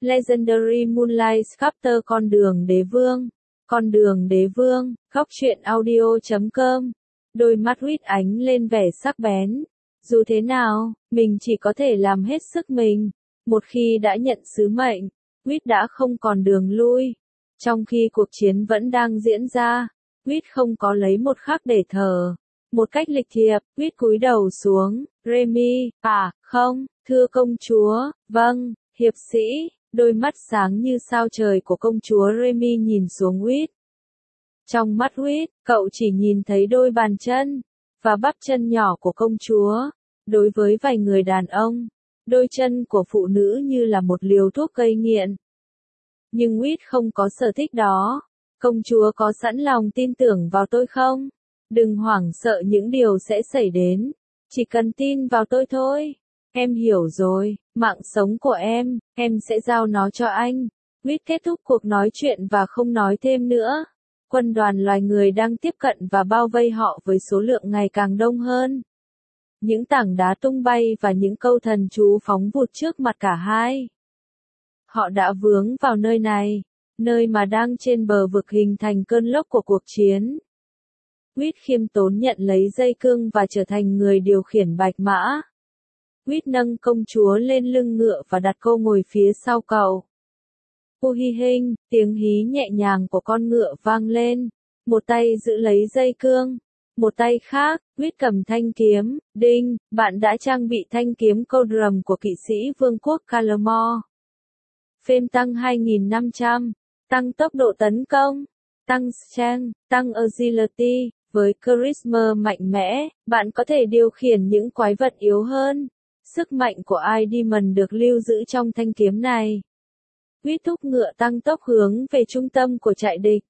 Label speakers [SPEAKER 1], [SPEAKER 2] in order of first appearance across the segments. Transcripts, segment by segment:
[SPEAKER 1] Legendary Moonlight Chapter Con đường đế vương, góc truyện audio.com. Đôi mắt Reed ánh lên vẻ sắc bén. Dù thế nào, mình chỉ có thể làm hết sức mình. Một khi đã nhận sứ mệnh, Reed đã không còn đường lui. Trong khi cuộc chiến vẫn đang diễn ra, Reed không có lấy một khắc để thở. Một cách lịch thiệp, Reed cúi đầu xuống. Remy, không, thưa công chúa, vâng, hiệp sĩ. Đôi mắt sáng như sao trời của công chúa Remy nhìn xuống Reed. Trong mắt Reed, cậu chỉ nhìn thấy đôi bàn chân và bắp chân nhỏ của công chúa. Đối với vài người đàn ông, đôi chân của phụ nữ như là một liều thuốc gây nghiện. Nhưng Reed không có sở thích đó. Công chúa có sẵn lòng tin tưởng vào tôi không? Đừng hoảng sợ những điều sẽ xảy đến. Chỉ cần tin vào tôi thôi. Em hiểu rồi, mạng sống của em sẽ giao nó cho anh. Reed kết thúc cuộc nói chuyện và không nói thêm nữa. Quân đoàn loài người đang tiếp cận và bao vây họ với số lượng ngày càng đông hơn. Những tảng đá tung bay và những câu thần chú phóng vụt trước mặt cả hai. Họ đã vướng vào nơi này, nơi mà đang trên bờ vực hình thành cơn lốc của cuộc chiến. Reed khiêm tốn nhận lấy dây cương và trở thành người điều khiển bạch mã. Reed nâng công chúa lên lưng ngựa và đặt cô ngồi phía sau cậu. Hi hình, tiếng hí nhẹ nhàng của con ngựa vang lên. Một tay giữ lấy dây cương. Một tay khác, Reed cầm thanh kiếm. Đinh, bạn đã trang bị thanh kiếm Coldrum của kỵ sĩ vương quốc Calamore. Phêm tăng 2500. Tăng tốc độ tấn công. Tăng strength, tăng agility. Với charisma mạnh mẽ, bạn có thể điều khiển những quái vật yếu hơn. Sức mạnh của Demon được lưu giữ trong thanh kiếm này. Reed thúc ngựa tăng tốc hướng về trung tâm của trại địch.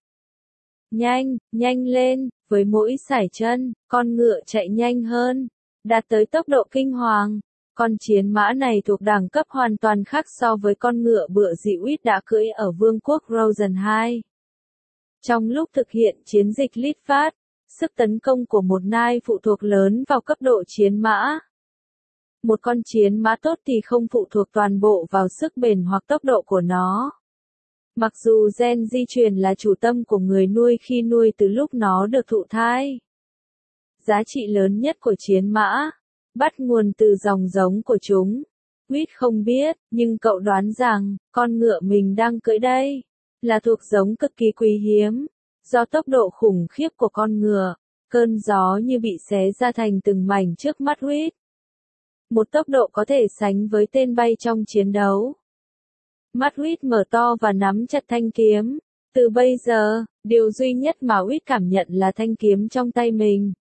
[SPEAKER 1] Nhanh lên, với mỗi sải chân, con ngựa chạy nhanh hơn, đạt tới tốc độ kinh hoàng. Con chiến mã này thuộc đẳng cấp hoàn toàn khác so với con ngựa bựa dị Reed đã cưỡi ở vương quốc Rosen 2. Trong lúc thực hiện chiến dịch Litvat, sức tấn công của một nai phụ thuộc lớn vào cấp độ chiến mã. Một con chiến mã tốt thì không phụ thuộc toàn bộ vào sức bền hoặc tốc độ của nó. Mặc dù gen di truyền là chủ tâm của người nuôi khi nuôi từ lúc nó được thụ thai. Giá trị lớn nhất của chiến mã bắt nguồn từ dòng giống của chúng. Reed không biết, nhưng cậu đoán rằng, con ngựa mình đang cưỡi đây là thuộc giống cực kỳ quý hiếm. Do tốc độ khủng khiếp của con ngựa, cơn gió như bị xé ra thành từng mảnh trước mắt Reed. Một tốc độ có thể sánh với tên bay trong chiến đấu. Mắt Reed mở to và nắm chặt thanh kiếm. Từ bây giờ, điều duy nhất mà Reed cảm nhận là thanh kiếm trong tay mình.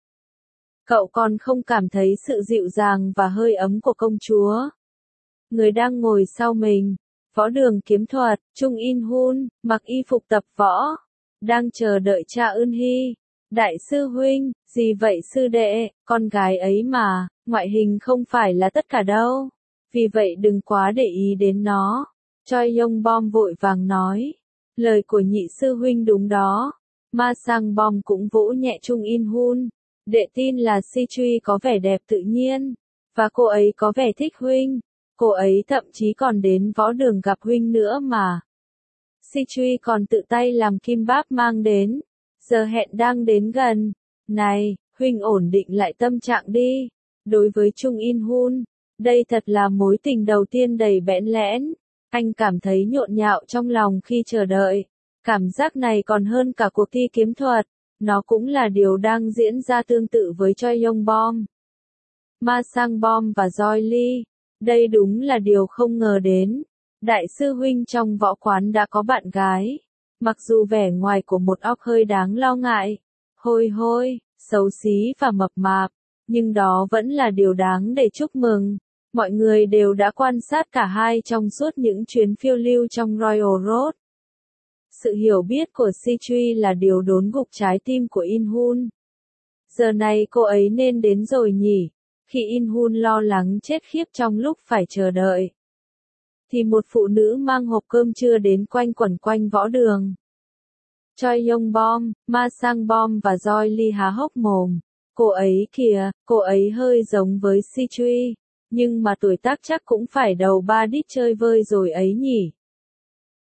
[SPEAKER 1] Cậu còn không cảm thấy sự dịu dàng và hơi ấm của công chúa. Người đang ngồi sau mình, võ đường kiếm thuật, Chung In Hun, mặc y phục tập võ, đang chờ đợi cha Eun Hee. Đại sư huynh, gì vậy sư đệ, con gái ấy mà, ngoại hình không phải là tất cả đâu. Vì vậy đừng quá để ý đến nó. Choi Yong Bom vội vàng nói. Lời của nhị sư huynh đúng đó. Ma Sang Bom cũng vỗ nhẹ Chung In Hun. Đệ tin là Si Truy có vẻ đẹp tự nhiên. Và cô ấy có vẻ thích huynh. Cô ấy thậm chí còn đến võ đường gặp huynh nữa mà. Si Truy còn tự tay làm kim báp mang đến. Giờ hẹn đang đến gần. Này, huynh ổn định lại tâm trạng đi. Đối với Chung In Hun, đây thật là mối tình đầu tiên đầy bẽn lẽn. Anh cảm thấy nhộn nhạo trong lòng khi chờ đợi. Cảm giác này còn hơn cả cuộc thi kiếm thuật. Nó cũng là điều đang diễn ra tương tự với Choi Yong Bom, Ma Sang Bom và Joy Lee. Đây đúng là điều không ngờ đến. Đại sư huynh trong võ quán đã có bạn gái. Mặc dù vẻ ngoài của một óc hơi đáng lo ngại, hôi, xấu xí và mập mạp, nhưng đó vẫn là điều đáng để chúc mừng. Mọi người đều đã quan sát cả hai trong suốt những chuyến phiêu lưu trong Royal Road. Sự hiểu biết của Si Truy là điều đốn gục trái tim của In Hun. Giờ này cô ấy nên đến rồi nhỉ? Khi In Hun lo lắng chết khiếp trong lúc phải chờ đợi, thì một phụ nữ mang hộp cơm trưa đến quanh quẩn quanh võ đường. Choi Yong Bom, Ma Sang Bom và Joy Lee há hốc mồm. Cô ấy kìa, cô ấy hơi giống với Si Truy, nhưng mà tuổi tác chắc cũng phải đầu 3 đít chơi vơi rồi ấy nhỉ.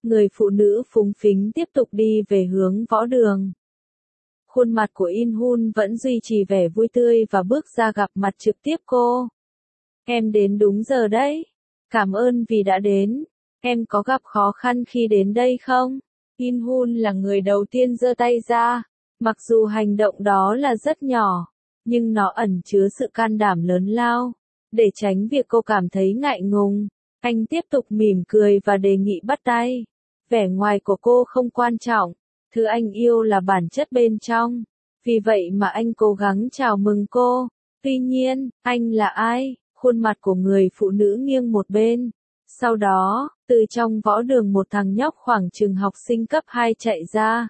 [SPEAKER 1] Người phụ nữ phúng phính tiếp tục đi về hướng võ đường. Khuôn mặt của In Hun vẫn duy trì vẻ vui tươi và bước ra gặp mặt trực tiếp cô. Em đến đúng giờ đấy. Cảm ơn vì đã đến. Em có gặp khó khăn khi đến đây không? In Hun là người đầu tiên giơ tay ra. Mặc dù hành động đó là rất nhỏ, nhưng nó ẩn chứa sự can đảm lớn lao. Để tránh việc cô cảm thấy ngại ngùng, anh tiếp tục mỉm cười và đề nghị bắt tay. Vẻ ngoài của cô không quan trọng, thứ anh yêu là bản chất bên trong. Vì vậy mà anh cố gắng chào mừng cô. Tuy nhiên, anh là ai? Khuôn mặt của người phụ nữ nghiêng một bên. Sau đó, từ trong võ đường một thằng nhóc khoảng chừng học sinh cấp 2 chạy ra.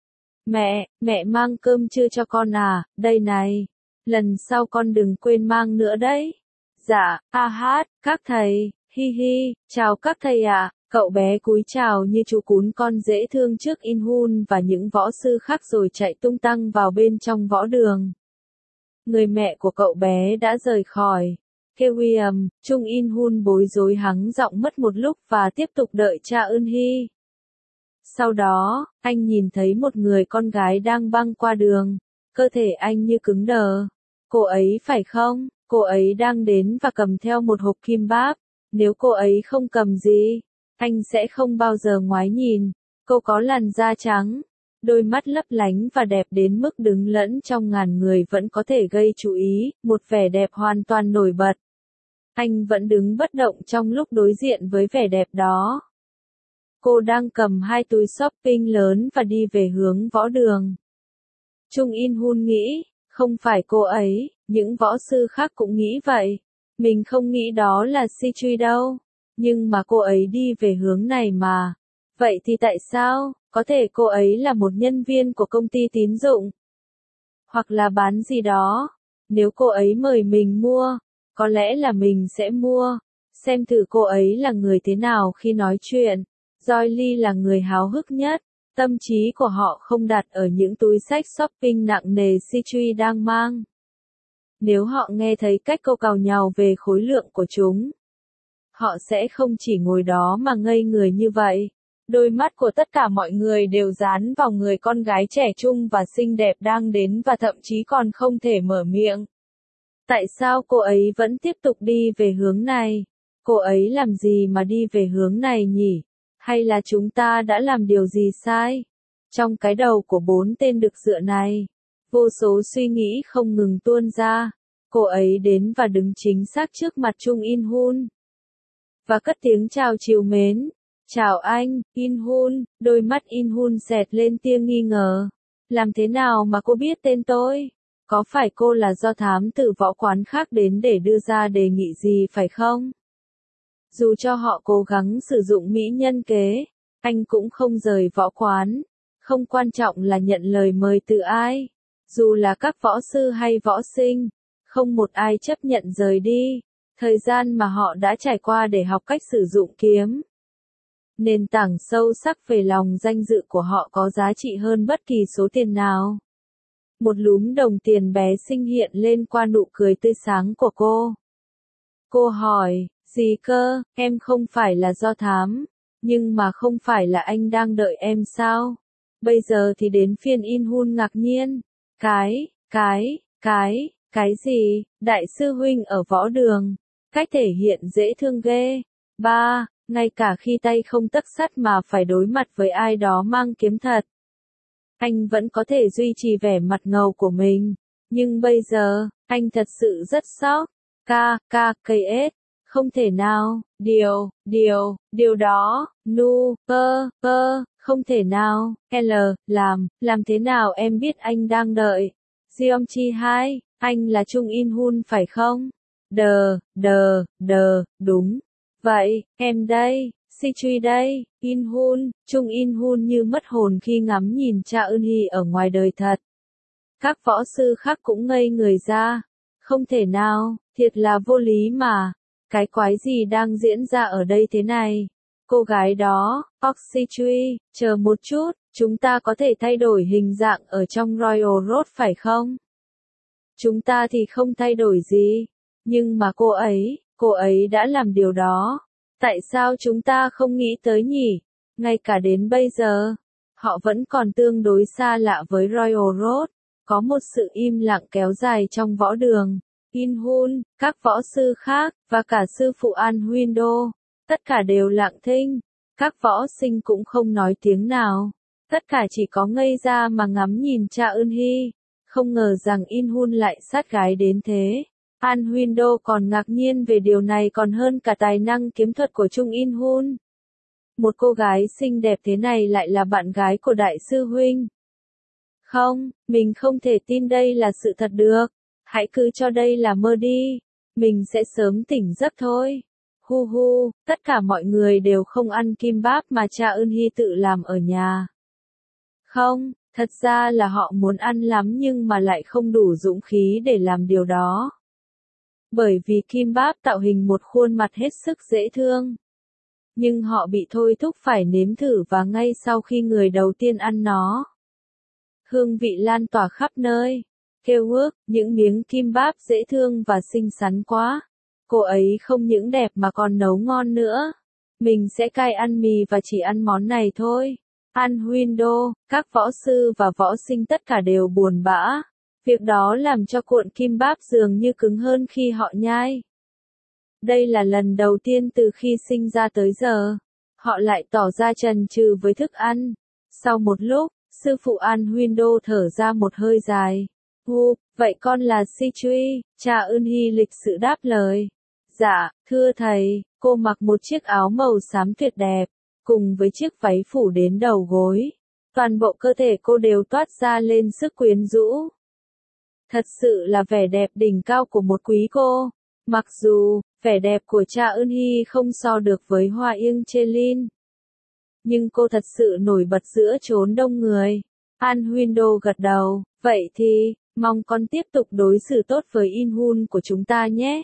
[SPEAKER 1] Mẹ mang cơm trưa cho con à, đây này. Lần sau con đừng quên mang nữa đấy. Dạ, hát, các thầy, hi hi, chào các thầy ạ. Cậu bé cúi chào như chú cún con dễ thương trước In Hun và những võ sư khác rồi chạy tung tăng vào bên trong võ đường. Người mẹ của cậu bé đã rời khỏi. William, Chung In Hun bối rối hắng giọng mất một lúc và tiếp tục đợi cha Eun Hee. Sau đó, anh nhìn thấy một người con gái đang băng qua đường. Cơ thể anh như cứng đờ. Cô ấy phải không? Cô ấy đang đến và cầm theo một hộp kim báp. Nếu cô ấy không cầm gì, anh sẽ không bao giờ ngoái nhìn. Cô có làn da trắng, đôi mắt lấp lánh và đẹp đến mức đứng lẫn trong ngàn người vẫn có thể gây chú ý, một vẻ đẹp hoàn toàn nổi bật. Anh vẫn đứng bất động trong lúc đối diện với vẻ đẹp đó. Cô đang cầm hai túi shopping lớn và đi về hướng võ đường. Chung In Hun nghĩ, không phải cô ấy, những võ sư khác cũng nghĩ vậy. Mình không nghĩ đó là Si Truy đâu. Nhưng mà cô ấy đi về hướng này mà. Vậy thì tại sao? Có thể cô ấy là một nhân viên của công ty tín dụng. Hoặc là bán gì đó. Nếu cô ấy mời mình mua, có lẽ là mình sẽ mua. Xem thử cô ấy là người thế nào khi nói chuyện. Joy Lee là người háo hức nhất. Tâm trí của họ không đặt ở những túi xách shopping nặng nề Si Truy đang mang. Nếu họ nghe thấy cách cô càu nhàu về khối lượng của chúng, họ sẽ không chỉ ngồi đó mà ngây người như vậy. Đôi mắt của tất cả mọi người đều dán vào người con gái trẻ trung và xinh đẹp đang đến và thậm chí còn không thể mở miệng. Tại sao cô ấy vẫn tiếp tục đi về hướng này? Cô ấy làm gì mà đi về hướng này nhỉ? Hay là chúng ta đã làm điều gì sai? Trong cái đầu của bốn tên đực dựa này, vô số suy nghĩ không ngừng tuôn ra. Cô ấy đến và đứng chính xác trước mặt Chung In Hun. Và cất tiếng chào trìu mến. Chào anh, In Hun. Đôi mắt In Hun xẹt lên tia nghi ngờ. Làm thế nào mà cô biết tên tôi? Có phải cô là do thám tử võ quán khác đến để đưa ra đề nghị gì phải không? Dù cho họ cố gắng sử dụng mỹ nhân kế, anh cũng không rời võ quán. Không quan trọng là nhận lời mời từ ai. Dù là các võ sư hay võ sinh, không một ai chấp nhận rời đi. Thời gian mà họ đã trải qua để học cách sử dụng kiếm. Nền tảng sâu sắc về lòng danh dự của họ có giá trị hơn bất kỳ số tiền nào. Một lúm đồng tiền bé xinh hiện lên qua nụ cười tươi sáng của cô. Cô hỏi, gì cơ, em không phải là do thám, nhưng mà không phải là anh đang đợi em sao? Bây giờ thì đến phiên In Hun ngạc nhiên. Cái gì, đại sư huynh ở võ đường, cách thể hiện dễ thương ghê. Ngay cả khi tay không tấc sắt mà phải đối mặt với ai đó mang kiếm thật. Anh vẫn có thể duy trì vẻ mặt ngầu của mình. Nhưng bây giờ, anh thật sự rất sốc. KS, không thể nào, điều đó, không thể nào, làm thế nào em biết anh đang đợi? Jeong Chi 2, anh là Chung In Hun phải không? Đúng. Vậy, em đây, Si Truy đây, In Hun, Chung In Hun như mất hồn khi ngắm nhìn cha Eun Hee ở ngoài đời thật. Các võ sư khác cũng ngây người ra. Không thể nào, thiệt là vô lý mà. Cái quái gì đang diễn ra ở đây thế này? Cô gái đó, Si Truy, chờ một chút, chúng ta có thể thay đổi hình dạng ở trong Royal Road phải không? Chúng ta thì không thay đổi gì. Nhưng mà cô ấy đã làm điều đó. Tại sao chúng ta không nghĩ tới nhỉ? Ngay cả đến bây giờ, họ vẫn còn tương đối xa lạ với Royal Road. Có một sự im lặng kéo dài trong võ đường. In-hun, các võ sư khác, và cả sư phụ An Huynh-đô, tất cả đều lặng thinh. Các võ sinh cũng không nói tiếng nào. Tất cả chỉ có ngây ra mà ngắm nhìn Cha Eun-hee. Không ngờ rằng In-hun lại sát gái đến thế. An Huynh-đô còn ngạc nhiên về điều này còn hơn cả tài năng kiếm thuật của Chung In-hun. Một cô gái xinh đẹp thế này lại là bạn gái của đại sư huynh. Không, mình không thể tin đây là sự thật được. Hãy cứ cho đây là mơ đi. Mình sẽ sớm tỉnh giấc thôi. Hu hu, tất cả mọi người đều không ăn kim báp mà Cha Eun-hee tự làm ở nhà. Không, thật ra là họ muốn ăn lắm nhưng mà lại không đủ dũng khí để làm điều đó. Bởi vì kim báp tạo hình một khuôn mặt hết sức dễ thương. Nhưng họ bị thôi thúc phải nếm thử và ngay sau khi người đầu tiên ăn nó, hương vị lan tỏa khắp nơi. Kêu ước, những miếng kim báp dễ thương và xinh xắn quá. Cô ấy không những đẹp mà còn nấu ngon nữa. Mình sẽ cai ăn mì và chỉ ăn món này thôi. An Huynh-đô, các võ sư và võ sinh tất cả đều buồn bã. Việc đó làm cho cuộn kim báp dường như cứng hơn khi họ nhai. Đây là lần đầu tiên từ khi sinh ra tới giờ, họ lại tỏ ra chần chừ với thức ăn. Sau một lúc, sư phụ An Huynh-đô thở ra một hơi dài. Vậy con là Si Truy, Cha Eun-hee lịch sự đáp lời. Dạ, thưa thầy, cô mặc một chiếc áo màu xám tuyệt đẹp, cùng với chiếc váy phủ đến đầu gối. Toàn bộ cơ thể cô đều toát ra lên sức quyến rũ. Thật sự là vẻ đẹp đỉnh cao của một quý cô. Mặc dù, vẻ đẹp của Cha Eun-hee không so được với Hoa Yêng Chelin, nhưng cô thật sự nổi bật giữa chốn đông người. An Huynh-đô gật đầu, vậy thì, mong con tiếp tục đối xử tốt với In-hun của chúng ta nhé.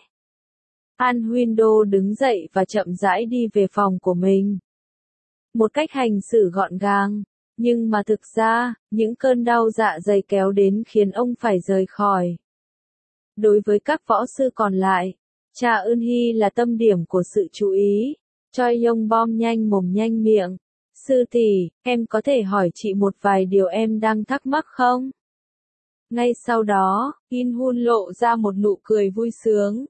[SPEAKER 1] An Huynh-đô đứng dậy và chậm rãi đi về phòng của mình. Một cách hành xử gọn gàng, nhưng mà thực ra, những cơn đau dạ dày kéo đến khiến ông phải rời khỏi. Đối với các võ sư còn lại, Cha Eun-hee là tâm điểm của sự chú ý. Choi Yong-bom nhanh mồm nhanh miệng. Sư tỷ, em có thể hỏi chị một vài điều em đang thắc mắc không? Ngay sau đó, In-hun lộ ra một nụ cười vui sướng.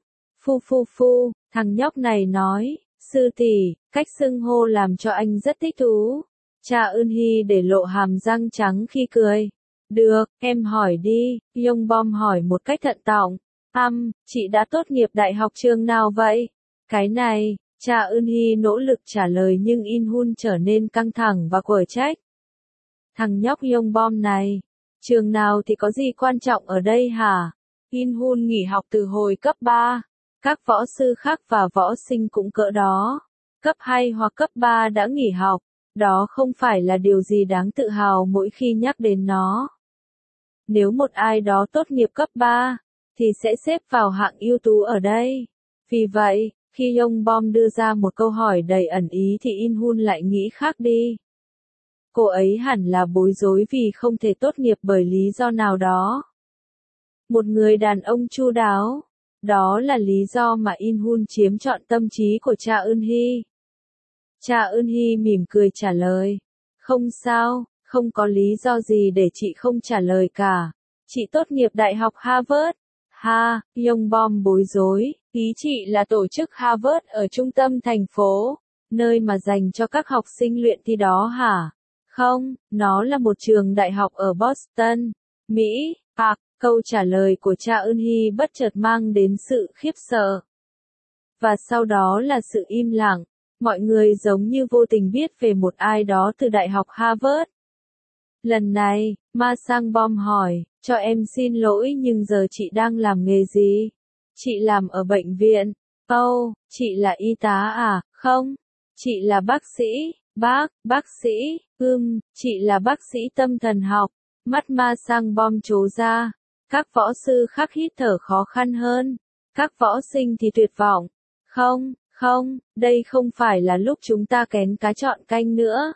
[SPEAKER 1] Phu, thằng nhóc này nói, sư tỷ, cách xưng hô làm cho anh rất thích thú. Cha Eun-hee để lộ hàm răng trắng khi cười. Được, em hỏi đi, Yong-bom hỏi một cách thận trọng. Chị đã tốt nghiệp đại học trường nào vậy? Cái này, Cha Eun-hee nỗ lực trả lời nhưng In-hun trở nên căng thẳng và quở trách. Thằng nhóc Yong-bom này, trường nào thì có gì quan trọng ở đây hả? In-hun nghỉ học từ hồi cấp 3. Các võ sư khác và võ sinh cũng cỡ đó. Cấp 2 hoặc cấp 3 đã nghỉ học. Đó không phải là điều gì đáng tự hào mỗi khi nhắc đến nó. Nếu một ai đó tốt nghiệp cấp 3, thì sẽ xếp vào hạng ưu tú ở đây. Vì vậy, khi Yong-bom đưa ra một câu hỏi đầy ẩn ý thì In-hun lại nghĩ khác đi. Cô ấy hẳn là bối rối vì không thể tốt nghiệp bởi lý do nào đó. Một người đàn ông chu đáo. Đó là lý do mà In-hun chiếm trọn tâm trí của Cha Eun-hee. Cha Eun-hee mỉm cười trả lời. Không sao, không có lý do gì để chị không trả lời cả. Chị tốt nghiệp Đại học Harvard. Yong-bom bối rối. Ý chị là tổ chức Harvard ở trung tâm thành phố, nơi mà dành cho các học sinh luyện thi đó hả? Không, nó là một trường đại học ở Boston, Mỹ. Câu trả lời của Cha Eun-hee bất chợt mang đến sự khiếp sợ. Và sau đó là sự im lặng. Mọi người giống như vô tình biết về một ai đó từ Đại học Harvard. Lần này, Ma Sang-bom hỏi, cho em xin lỗi nhưng giờ chị đang làm nghề gì? Chị làm ở bệnh viện. Chị là y tá à? Không. Chị là bác sĩ. Bác sĩ. Chị là bác sĩ tâm thần học. Mắt Ma Sang-bom trố ra. Các võ sư khác hít thở khó khăn hơn. Các võ sinh thì tuyệt vọng. Không, đây không phải là lúc chúng ta kén cá chọn canh nữa.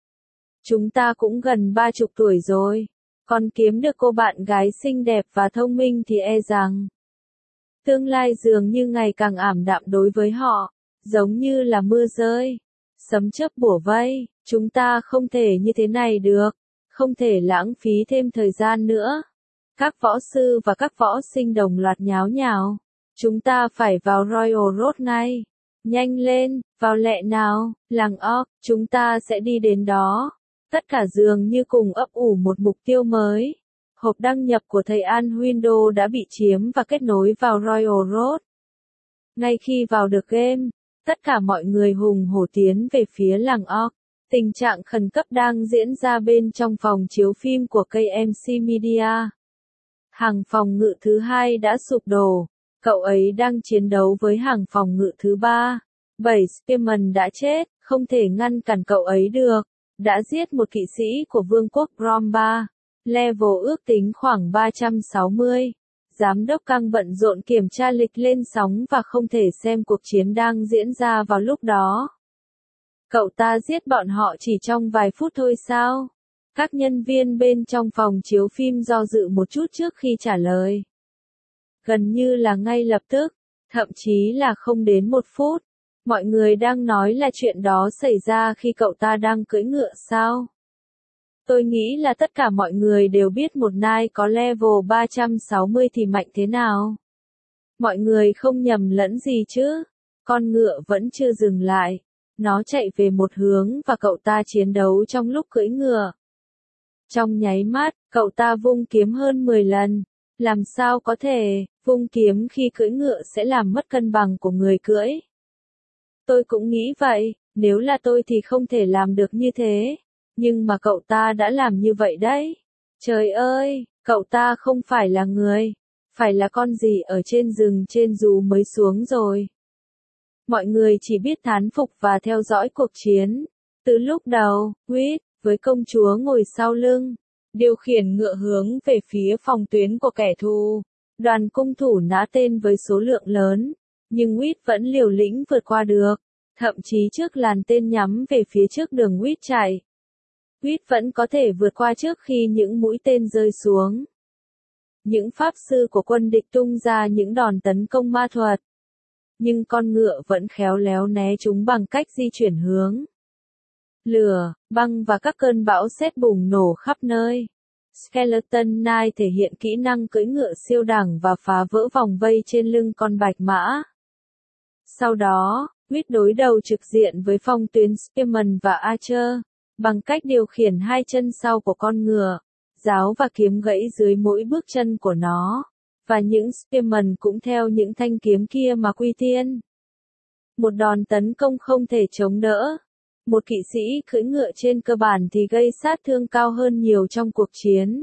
[SPEAKER 1] Chúng ta cũng gần 30 tuổi rồi. Còn kiếm được cô bạn gái xinh đẹp và thông minh thì e rằng tương lai dường như ngày càng ảm đạm đối với họ, giống như là mưa rơi, sấm chớp bủa vây, Chúng ta không thể như thế này được, không thể lãng phí thêm thời gian nữa. Các võ sư và các võ sinh đồng loạt nháo nhào. Chúng ta phải vào Royal Road ngay. Nhanh lên, vào lẹ nào, làng Orc, chúng ta sẽ đi đến đó. Tất cả dường như cùng ấp ủ một mục tiêu mới. Hộp đăng nhập của thầy An Window đã bị chiếm và kết nối vào Royal Road. Ngay khi vào được game, tất cả mọi người hùng hổ tiến về phía làng Orc. Tình trạng khẩn cấp đang diễn ra bên trong phòng chiếu phim của KMC Media. Hàng phòng ngự thứ hai đã sụp đổ. Cậu ấy đang chiến đấu với hàng phòng ngự thứ ba. 7 Spearman đã chết, không thể ngăn cản cậu ấy được. Đã giết một kỵ sĩ của vương quốc Bromba. Level ước tính khoảng 360. Giám đốc căng bận rộn kiểm tra lịch lên sóng và không thể xem cuộc chiến đang diễn ra vào lúc đó. Cậu ta giết bọn họ chỉ trong vài phút thôi sao? Các nhân viên bên trong phòng chiếu phim do dự một chút trước khi trả lời. Gần như là ngay lập tức, thậm chí là không đến 1 phút. Mọi người đang nói là chuyện đó xảy ra khi cậu ta đang cưỡi ngựa sao? Tôi nghĩ là tất cả mọi người đều biết một nai có level 360 thì mạnh thế nào. Mọi người không nhầm lẫn gì chứ? Con ngựa vẫn chưa dừng lại. Nó chạy về một hướng và cậu ta chiến đấu trong lúc cưỡi ngựa. Trong nháy mắt, cậu ta vung kiếm hơn 10 lần. Làm sao có thể, vung kiếm khi cưỡi ngựa sẽ làm mất cân bằng của người cưỡi. Tôi cũng nghĩ vậy, nếu là tôi thì không thể làm được như thế. Nhưng mà cậu ta đã làm như vậy đấy. Trời ơi, cậu ta không phải là người, phải là con gì ở trên rừng trên dù mới xuống rồi. Mọi người chỉ biết thán phục và theo dõi cuộc chiến. Từ lúc đầu, Whit, với công chúa ngồi sau lưng, điều khiển ngựa hướng về phía phòng tuyến của kẻ thù. Đoàn cung thủ nã tên với số lượng lớn, nhưng Whit vẫn liều lĩnh vượt qua được, thậm chí trước làn tên nhắm về phía trước đường Whit chạy. Whit vẫn có thể vượt qua trước khi những mũi tên rơi xuống. Những pháp sư của quân địch tung ra những đòn tấn công ma thuật. Nhưng con ngựa vẫn khéo léo né chúng bằng cách di chuyển hướng. Lửa, băng và các cơn bão sét bùng nổ khắp nơi. Skeleton Knight thể hiện kỹ năng cưỡi ngựa siêu đẳng và phá vỡ vòng vây trên lưng con bạch mã. Sau đó, Whit đối đầu trực diện với phong tuyến Spearman và Archer, bằng cách điều khiển hai chân sau của con ngựa, giáo và kiếm gãy dưới mỗi bước chân của nó, và những Spearman cũng theo những thanh kiếm kia mà quy tiên. Một đòn tấn công không thể chống đỡ. Một kỵ sĩ cưỡi ngựa trên cơ bản thì gây sát thương cao hơn nhiều trong cuộc chiến.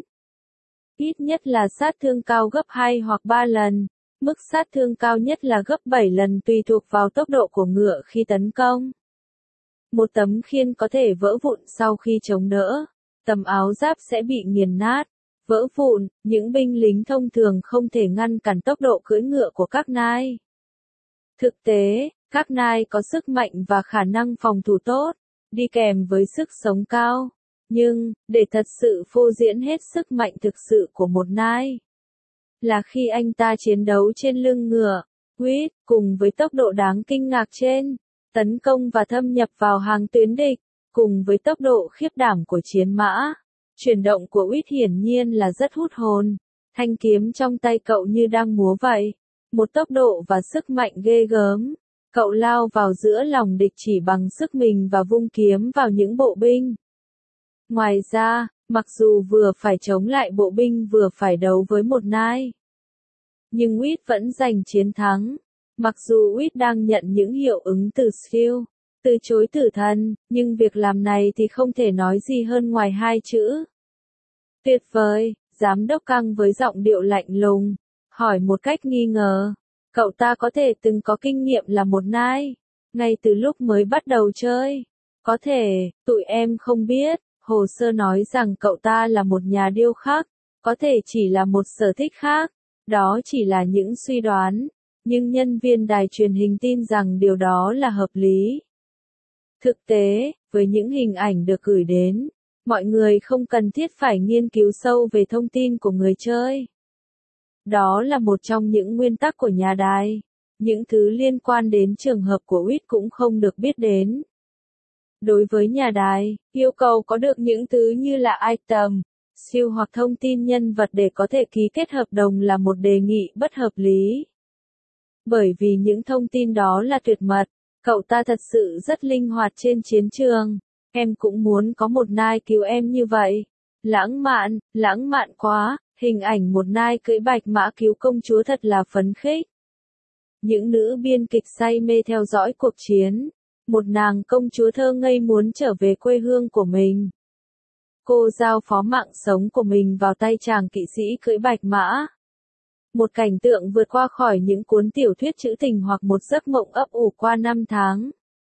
[SPEAKER 1] Ít nhất là sát thương cao gấp 2 hoặc 3 lần, mức sát thương cao nhất là gấp 7 lần tùy thuộc vào tốc độ của ngựa khi tấn công. Một tấm khiên có thể vỡ vụn sau khi chống đỡ, tấm áo giáp sẽ bị nghiền nát, vỡ vụn, những binh lính thông thường không thể ngăn cản tốc độ cưỡi ngựa của các nai. Thực tế, các nai có sức mạnh và khả năng phòng thủ tốt, đi kèm với sức sống cao. Nhưng, để thật sự phô diễn hết sức mạnh thực sự của một nai, là khi anh ta chiến đấu trên lưng ngựa, Whit, cùng với tốc độ đáng kinh ngạc trên, tấn công và thâm nhập vào hàng tuyến địch, cùng với tốc độ khiếp đảm của chiến mã. Chuyển động của Whit hiển nhiên là rất hút hồn. Thanh kiếm trong tay cậu như đang múa vậy. Một tốc độ và sức mạnh ghê gớm. Cậu lao vào giữa lòng địch chỉ bằng sức mình và vung kiếm vào những bộ binh. Ngoài ra, mặc dù vừa phải chống lại bộ binh vừa phải đấu với một nai, nhưng Whit vẫn giành chiến thắng. Mặc dù Whit đang nhận những hiệu ứng từ skill, từ chối tử thần, nhưng việc làm này thì không thể nói gì hơn ngoài hai chữ. Tuyệt vời, giám đốc căng với giọng điệu lạnh lùng, hỏi một cách nghi ngờ. Cậu ta có thể từng có kinh nghiệm là một nai, ngay từ lúc mới bắt đầu chơi. Có thể, tụi em không biết, hồ sơ nói rằng cậu ta là một nhà điêu khắc, có thể chỉ là một sở thích khác, đó chỉ là những suy đoán, nhưng nhân viên đài truyền hình tin rằng điều đó là hợp lý. Thực tế, với những hình ảnh được gửi đến, mọi người không cần thiết phải nghiên cứu sâu về thông tin của người chơi. Đó là một trong những nguyên tắc của nhà đài. Những thứ liên quan đến trường hợp của Whit cũng không được biết đến. Đối với nhà đài, yêu cầu có được những thứ như là item, siêu hoặc thông tin nhân vật để có thể ký kết hợp đồng là một đề nghị bất hợp lý. Bởi vì những thông tin đó là tuyệt mật, cậu ta thật sự rất linh hoạt trên chiến trường. Em cũng muốn có một nai cứu em như vậy. Lãng mạn quá, hình ảnh một nai cưỡi bạch mã cứu công chúa thật là phấn khích. Những nữ biên kịch say mê theo dõi cuộc chiến. Một nàng công chúa thơ ngây muốn trở về quê hương của mình. Cô giao phó mạng sống của mình vào tay chàng kỵ sĩ cưỡi bạch mã. Một cảnh tượng vượt qua khỏi những cuốn tiểu thuyết trữ tình hoặc một giấc mộng ấp ủ qua năm tháng.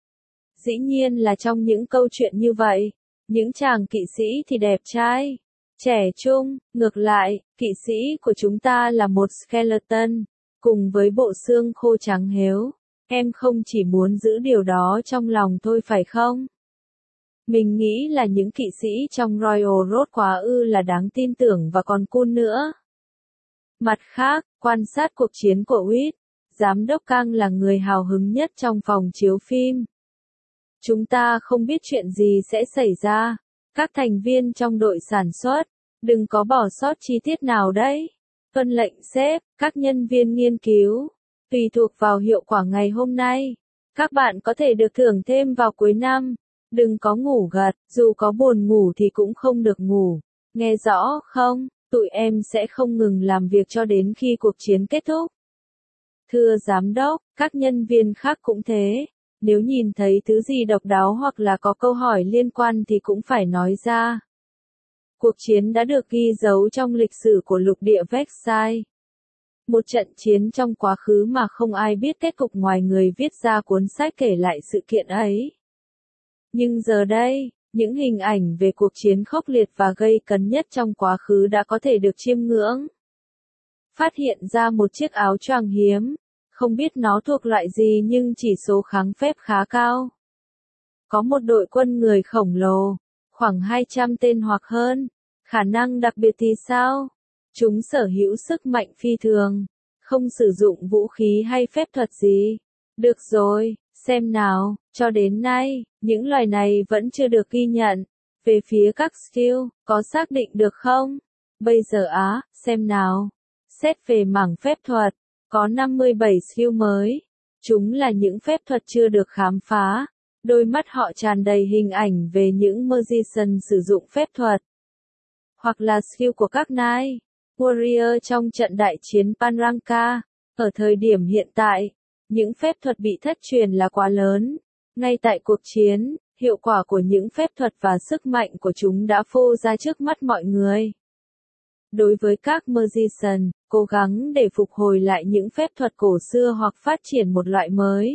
[SPEAKER 1] Dĩ nhiên là trong những câu chuyện như vậy, những chàng kỵ sĩ thì đẹp trai, trẻ trung, ngược lại, kỵ sĩ của chúng ta là một skeleton, cùng với bộ xương khô trắng héo. Em không chỉ muốn giữ điều đó trong lòng thôi phải không? Mình nghĩ là những kỵ sĩ trong Royal Road quá là đáng tin tưởng và còn cool nữa. Mặt khác, quan sát cuộc chiến của Whit, giám đốc Kang là người hào hứng nhất trong phòng chiếu phim. Chúng ta không biết chuyện gì sẽ xảy ra. Các thành viên trong đội sản xuất, đừng có bỏ sót chi tiết nào đấy. Tuân lệnh sếp, các nhân viên nghiên cứu. Tùy thuộc vào hiệu quả ngày hôm nay, các bạn có thể được thưởng thêm vào cuối năm. Đừng có ngủ gật, dù có buồn ngủ thì cũng không được ngủ. Nghe rõ không? Tụi em sẽ không ngừng làm việc cho đến khi cuộc chiến kết thúc. Thưa giám đốc, các nhân viên khác cũng thế. Nếu nhìn thấy thứ gì độc đáo hoặc là có câu hỏi liên quan thì cũng phải nói ra. Cuộc chiến đã được ghi dấu trong lịch sử của lục địa Vexai. Một trận chiến trong quá khứ mà không ai biết kết cục ngoài người viết ra cuốn sách kể lại sự kiện ấy. Nhưng giờ đây, những hình ảnh về cuộc chiến khốc liệt và gây cấn nhất trong quá khứ đã có thể được chiêm ngưỡng. Phát hiện ra một chiếc áo choàng hiếm, không biết nó thuộc loại gì nhưng chỉ số kháng phép khá cao. Có một đội quân người khổng lồ, khoảng 200 tên hoặc hơn, khả năng đặc biệt thì sao? Chúng sở hữu sức mạnh phi thường, không sử dụng vũ khí hay phép thuật gì. Được rồi, xem nào, cho đến nay, những loài này vẫn chưa được ghi nhận. Về phía các skill, có xác định được không? Bây giờ xem nào. Xét về mảng phép thuật, có 57 skill mới. Chúng là những phép thuật chưa được khám phá. Đôi mắt họ tràn đầy hình ảnh về những magician sử dụng phép thuật. Hoặc là skill của các knight, warrior trong trận đại chiến Panranka. Ở thời điểm hiện tại, những phép thuật bị thất truyền là quá lớn. Ngay tại cuộc chiến, hiệu quả của những phép thuật và sức mạnh của chúng đã phô ra trước mắt mọi người. Đối với các magician, cố gắng để phục hồi lại những phép thuật cổ xưa hoặc phát triển một loại mới.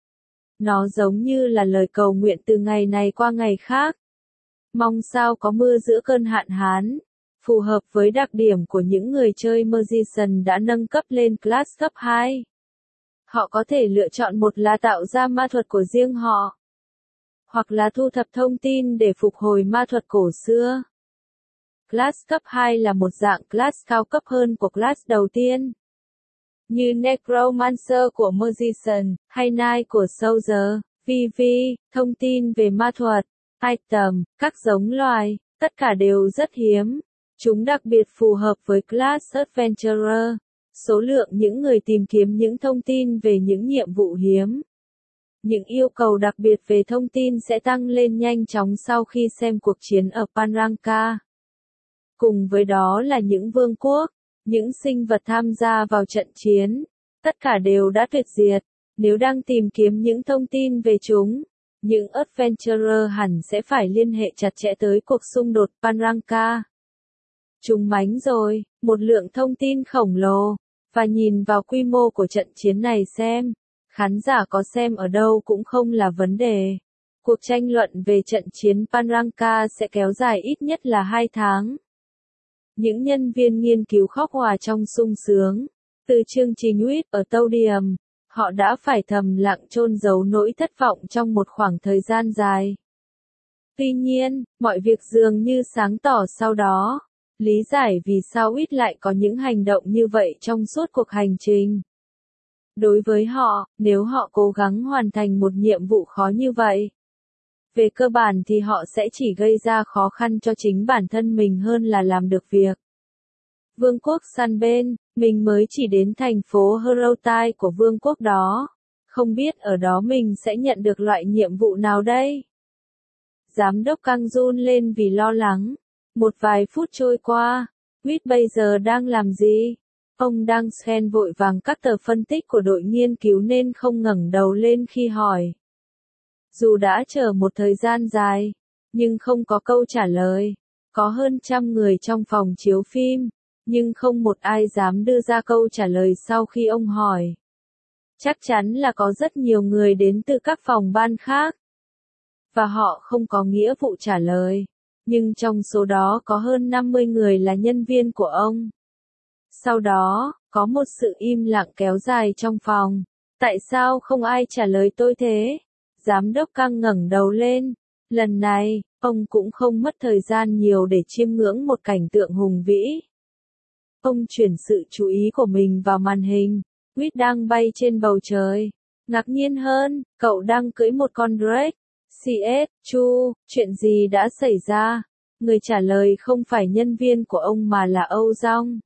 [SPEAKER 1] Nó giống như là lời cầu nguyện từ ngày này qua ngày khác. Mong sao có mưa giữa cơn hạn hán. Phù hợp với đặc điểm của những người chơi magician đã nâng cấp lên class cấp 2. Họ có thể lựa chọn một là tạo ra ma thuật của riêng họ, hoặc là thu thập thông tin để phục hồi ma thuật cổ xưa. Class cấp 2 là một dạng class cao cấp hơn của class đầu tiên, như Necromancer của Magician, hay Knight của Soldier. VV, thông tin về ma thuật, item, các giống loài, tất cả đều rất hiếm. Chúng đặc biệt phù hợp với class Adventurer. Số lượng những người tìm kiếm những thông tin về những nhiệm vụ hiếm. Những yêu cầu đặc biệt về thông tin sẽ tăng lên nhanh chóng sau khi xem cuộc chiến ở Panranka. Cùng với đó là những vương quốc, những sinh vật tham gia vào trận chiến, tất cả đều đã tuyệt diệt. Nếu đang tìm kiếm những thông tin về chúng, những Adventurer hẳn sẽ phải liên hệ chặt chẽ tới cuộc xung đột Panranka. Chúng mánh rồi, một lượng thông tin khổng lồ. Và nhìn vào quy mô của trận chiến này xem, khán giả có xem ở đâu cũng không là vấn đề. Cuộc tranh luận về trận chiến Panranka sẽ kéo dài ít nhất là 2 tháng. Những nhân viên nghiên cứu khóc hòa trong sung sướng. Từ chương trình Whit ở Todium, họ đã phải thầm lặng chôn giấu nỗi thất vọng trong một khoảng thời gian dài. Tuy nhiên, mọi việc dường như sáng tỏ sau đó. Lý giải vì sao Whit lại có những hành động như vậy trong suốt cuộc hành trình. Đối với họ, nếu họ cố gắng hoàn thành một nhiệm vụ khó như vậy, Về cơ bản thì họ sẽ chỉ gây ra khó khăn cho chính bản thân mình hơn là làm được việc. Vương quốc Sanben, mình mới chỉ đến thành phố Heroutai của vương quốc đó. Không biết ở đó mình sẽ nhận được loại nhiệm vụ nào đây? Giám đốc căng run lên vì lo lắng. Một vài phút trôi qua, Whit bây giờ đang làm gì? Ông đang scan vội vàng các tờ phân tích của đội nghiên cứu nên không ngẩng đầu lên khi hỏi. Dù đã chờ một thời gian dài, nhưng không có câu trả lời. Có hơn 100 người trong phòng chiếu phim, nhưng không một ai dám đưa ra câu trả lời sau khi ông hỏi. Chắc chắn là có rất nhiều người đến từ các phòng ban khác, và họ không có nghĩa vụ trả lời. Nhưng trong số đó có hơn 50 người là nhân viên của ông. Sau đó, có một sự im lặng kéo dài trong phòng. Tại sao không ai trả lời tôi thế? Giám đốc căng ngẩng đầu lên. Lần này, ông cũng không mất thời gian nhiều để chiêm ngưỡng một cảnh tượng hùng vĩ. Ông chuyển sự chú ý của mình vào màn hình. Whit đang bay trên bầu trời. Ngạc nhiên hơn, cậu đang cưỡi một con Drake. CS, Chu, chuyện gì đã xảy ra? Người trả lời không phải nhân viên của ông mà là Âu Dong.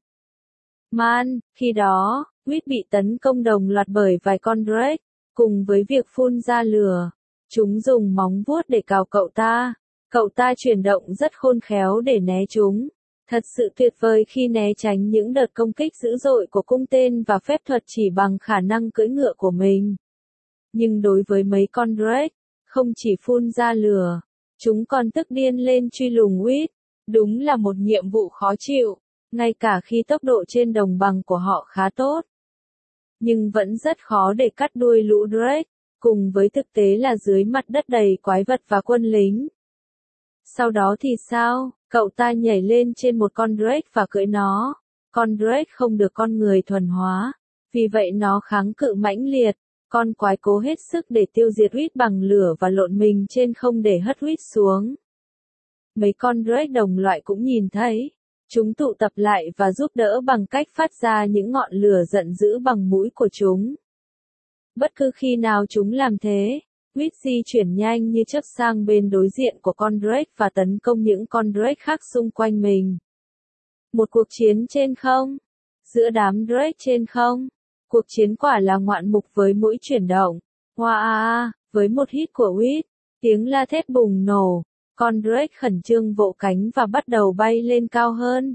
[SPEAKER 1] Man, khi đó, Whit bị tấn công đồng loạt bởi vài con Drake, cùng với việc phun ra lửa. Chúng dùng móng vuốt để cào cậu ta. Cậu ta chuyển động rất khôn khéo để né chúng. Thật sự tuyệt vời khi né tránh những đợt công kích dữ dội của cung tên và phép thuật chỉ bằng khả năng cưỡi ngựa của mình. Nhưng đối với mấy con Drake, không chỉ phun ra lửa, chúng còn tức điên lên truy lùng Whit. Đúng là một nhiệm vụ khó chịu, ngay cả khi tốc độ trên đồng bằng của họ khá tốt. Nhưng vẫn rất khó để cắt đuôi lũ Drake, cùng với thực tế là dưới mặt đất đầy quái vật và quân lính. Sau đó thì sao? Cậu ta nhảy lên trên một con Drake và cưỡi nó. Con Drake không được con người thuần hóa, vì vậy nó kháng cự mãnh liệt. Con quái cố hết sức để tiêu diệt Whit bằng lửa và lộn mình trên không để hất Whit xuống. Mấy con Drake đồng loại cũng nhìn thấy. Chúng tụ tập lại và giúp đỡ bằng cách phát ra những ngọn lửa giận dữ bằng mũi của chúng. Bất cứ khi nào chúng làm thế, Whit di chuyển nhanh như chớp sang bên đối diện của con Drake và tấn công những con Drake khác xung quanh mình. Một cuộc chiến trên không. Giữa đám Drake trên không. Cuộc chiến quả là ngoạn mục với mỗi chuyển động. Wow, với một hit của Whit, tiếng la thét bùng nổ. Con Drake khẩn trương vỗ cánh và bắt đầu bay lên cao hơn.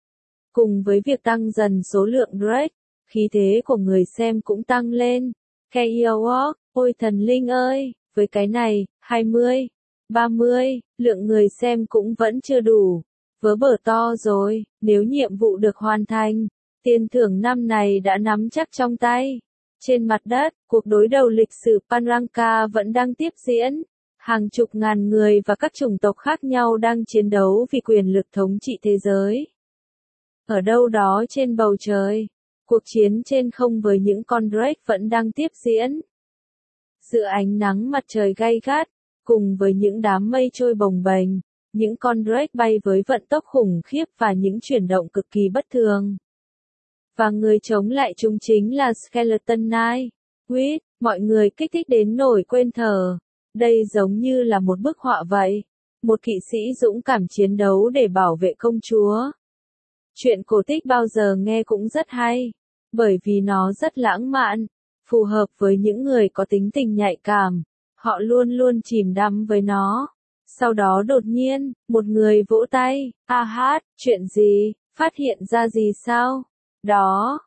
[SPEAKER 1] Cùng với việc tăng dần số lượng Drake, khí thế của người xem cũng tăng lên. Keyword, ôi thần linh ơi, với cái này, 20, 30, lượng người xem cũng vẫn chưa đủ. Vớ bở to rồi, nếu nhiệm vụ được hoàn thành, tiền thưởng năm này đã nắm chắc trong tay. Trên mặt đất, cuộc đối đầu lịch sử Panranka vẫn đang tiếp diễn. Hàng chục ngàn người và các chủng tộc khác nhau đang chiến đấu vì quyền lực thống trị thế giới. Ở đâu đó trên bầu trời, cuộc chiến trên không với những con Drake vẫn đang tiếp diễn. Giữa ánh nắng mặt trời gay gắt, cùng với những đám mây trôi bồng bềnh, những con Drake bay với vận tốc khủng khiếp và những chuyển động cực kỳ bất thường. Và người chống lại chúng chính là Skeleton Knight. Whit, mọi người kích thích đến nổi quên thở. Đây giống như là một bức họa vậy. Một kỵ sĩ dũng cảm chiến đấu để bảo vệ công chúa. Chuyện cổ tích bao giờ nghe cũng rất hay, bởi vì nó rất lãng mạn, phù hợp với những người có tính tình nhạy cảm. Họ luôn luôn chìm đắm với nó. Sau đó đột nhiên, một người vỗ tay. Hát, chuyện gì? Phát hiện ra gì sao? Đó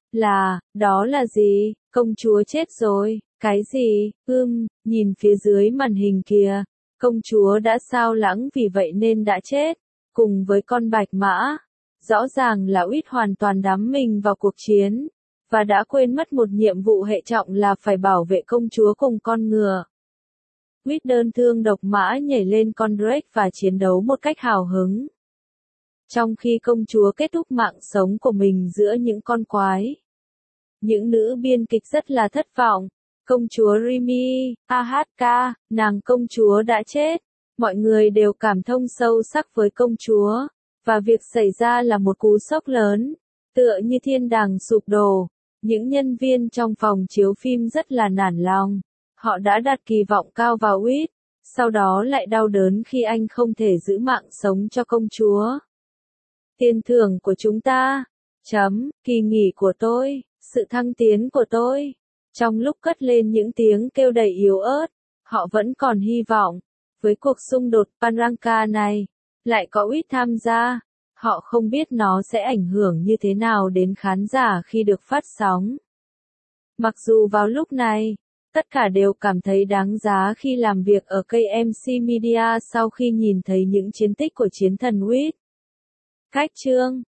[SPEAKER 1] là gì? Công chúa chết rồi. Cái gì? Nhìn phía dưới màn hình kìa. Công chúa đã sao lãng vì vậy nên đã chết. Cùng với con bạch mã. Rõ ràng là Whit hoàn toàn đắm mình vào cuộc chiến. Và đã quên mất một nhiệm vụ hệ trọng là phải bảo vệ công chúa cùng con ngựa. Whit đơn thương độc mã nhảy lên con Drake và chiến đấu một cách hào hứng. Trong khi công chúa kết thúc mạng sống của mình giữa những con quái. Những nữ biên kịch rất là thất vọng. Công chúa Rimi, AHK, nàng công chúa đã chết. Mọi người đều cảm thông sâu sắc với công chúa. Và việc xảy ra là một cú sốc lớn. Tựa như thiên đàng sụp đổ. Những nhân viên trong phòng chiếu phim rất là nản lòng. Họ đã đặt kỳ vọng cao vào Whit. sau đó lại đau đớn khi anh không thể giữ mạng sống cho công chúa. Tiền thưởng của chúng ta, kỳ nghỉ của tôi, sự thăng tiến của tôi. Trong lúc cất lên những tiếng kêu đầy yếu ớt, họ vẫn còn hy vọng. Với cuộc xung đột Panranka này, lại có ít tham gia. Họ không biết nó sẽ ảnh hưởng như thế nào đến khán giả khi được phát sóng. Mặc dù vào lúc này, tất cả đều cảm thấy đáng giá khi làm việc ở KMC Media sau khi nhìn thấy những chiến tích của chiến thần Witt. Khách trương